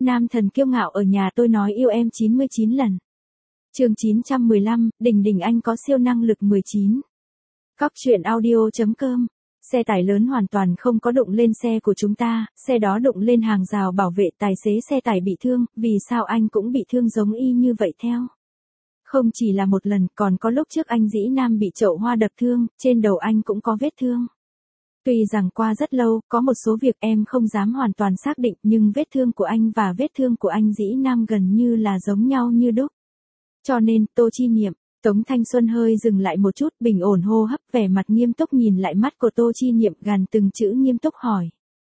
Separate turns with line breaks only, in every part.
Nam thần kiêu ngạo ở nhà tôi nói yêu em 99 lần. Chương 915, Đình Đình Anh có siêu năng lực 19. Cóc truyện audio.com. Xe tải lớn hoàn toàn không có đụng lên xe của chúng ta, xe đó đụng lên hàng rào bảo vệ, tài xế xe tải bị thương, vì sao anh cũng bị thương giống y như vậy theo? Không chỉ là một lần, còn có lúc trước anh Dĩ Nam bị chậu hoa đập thương, trên đầu anh cũng có vết thương. Tuy rằng qua rất lâu, có một số việc em không dám hoàn toàn xác định, nhưng vết thương của anh và vết thương của anh Dĩ Nam gần như là giống nhau như đúc. Cho nên, Tô Chi Niệm, Tống Thanh Xuân hơi dừng lại một chút, bình ổn hô hấp, vẻ mặt nghiêm túc nhìn lại mắt của Tô Chi Niệm, gằn từng chữ nghiêm túc hỏi.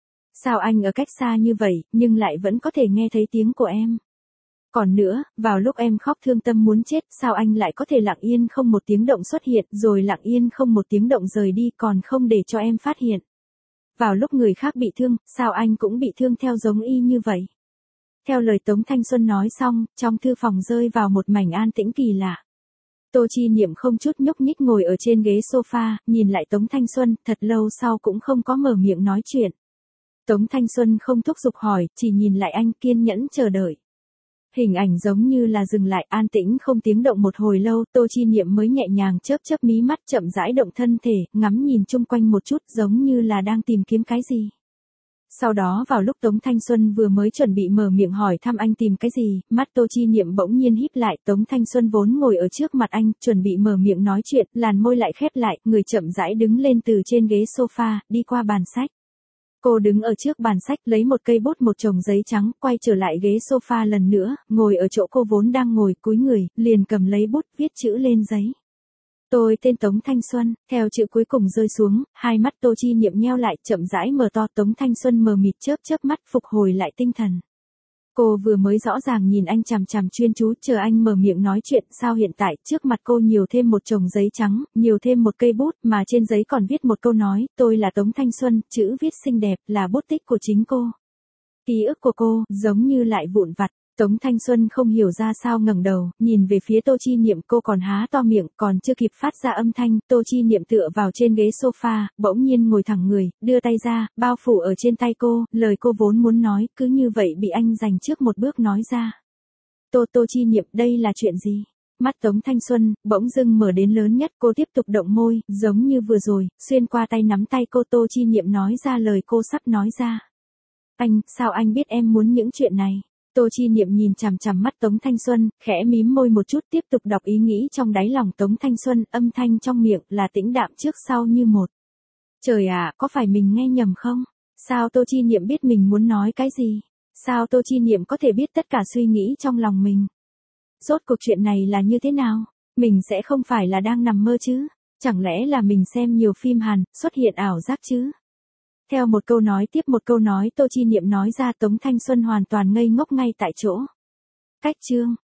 Sao anh ở cách xa như vậy, nhưng lại vẫn có thể nghe thấy tiếng của em? Còn nữa, vào lúc em khóc thương tâm muốn chết, sao anh lại có thể lặng yên không một tiếng động xuất hiện, rồi lặng yên không một tiếng động rời đi, còn không để cho em phát hiện? Vào lúc người khác bị thương, sao anh cũng bị thương theo giống y như vậy? Theo lời Tống Thanh Xuân nói xong, trong thư phòng rơi vào một mảnh an tĩnh kỳ lạ. Tô Chi Niệm không chút nhúc nhích ngồi ở trên ghế sofa, nhìn lại Tống Thanh Xuân, thật lâu sau cũng không có mở miệng nói chuyện. Tống Thanh Xuân không thúc giục hỏi, chỉ nhìn lại anh, kiên nhẫn chờ đợi. Hình ảnh giống như là dừng lại, an tĩnh không tiếng động một hồi lâu, Tô Chi Niệm mới nhẹ nhàng chớp chớp mí mắt, chậm rãi động thân thể, ngắm nhìn chung quanh một chút, giống như là đang tìm kiếm cái gì. Sau đó vào lúc Tống Thanh Xuân vừa mới chuẩn bị mở miệng hỏi thăm anh tìm cái gì, mắt Tô Chi Niệm bỗng nhiên híp lại, Tống Thanh Xuân vốn ngồi ở trước mặt anh, chuẩn bị mở miệng nói chuyện, làn môi lại khép lại, người chậm rãi đứng lên từ trên ghế sofa, đi qua bàn sách. Cô đứng ở trước bàn sách, lấy một cây bút một chồng giấy trắng, quay trở lại ghế sofa lần nữa, ngồi ở chỗ cô vốn đang ngồi, cúi người, liền cầm lấy bút, viết chữ lên giấy. Tôi tên Tống Thanh Xuân, theo chữ cuối cùng rơi xuống, hai mắt Tô Chi Niệm nheo lại, chậm rãi mở to. Tống Thanh Xuân mờ mịt chớp chớp mắt, phục hồi lại tinh thần. Cô vừa mới rõ ràng nhìn anh chằm chằm chuyên chú, chờ anh mở miệng nói chuyện, sao hiện tại, trước mặt cô nhiều thêm một chồng giấy trắng, nhiều thêm một cây bút, mà trên giấy còn viết một câu nói, tôi là Tống Thanh Xuân, chữ viết xinh đẹp, là bút tích của chính cô. Ký ức của cô, giống như lại vụn vặt. Tống Thanh Xuân không hiểu ra sao ngẩng đầu, nhìn về phía Tô Chi Niệm, cô còn há to miệng, còn chưa kịp phát ra âm thanh, Tô Chi Niệm tựa vào trên ghế sofa, bỗng nhiên ngồi thẳng người, đưa tay ra, bao phủ ở trên tay cô, lời cô vốn muốn nói, cứ như vậy bị anh giành trước một bước nói ra. Tô Chi Niệm, đây là chuyện gì? Mắt Tống Thanh Xuân, bỗng dưng mở đến lớn nhất, cô tiếp tục động môi, giống như vừa rồi, xuyên qua tay nắm tay cô. Tô Chi Niệm nói ra lời cô sắp nói ra. Anh, sao anh biết em muốn những chuyện này? Tô Chi Niệm nhìn chằm chằm mắt Tống Thanh Xuân, khẽ mím môi một chút, tiếp tục đọc ý nghĩ trong đáy lòng Tống Thanh Xuân, âm thanh trong miệng là tĩnh đạm trước sau như một. Trời ạ, có phải mình nghe nhầm không? Sao Tô Chi Niệm biết mình muốn nói cái gì? Sao Tô Chi Niệm có thể biết tất cả suy nghĩ trong lòng mình? Rốt cuộc chuyện này là như thế nào? Mình sẽ không phải là đang nằm mơ chứ? Chẳng lẽ là mình xem nhiều phim Hàn, xuất hiện ảo giác chứ? Theo một câu nói tiếp một câu nói Tô Chi Niệm nói ra, Tống Thanh Xuân hoàn toàn ngây ngốc ngay tại chỗ. Cách chương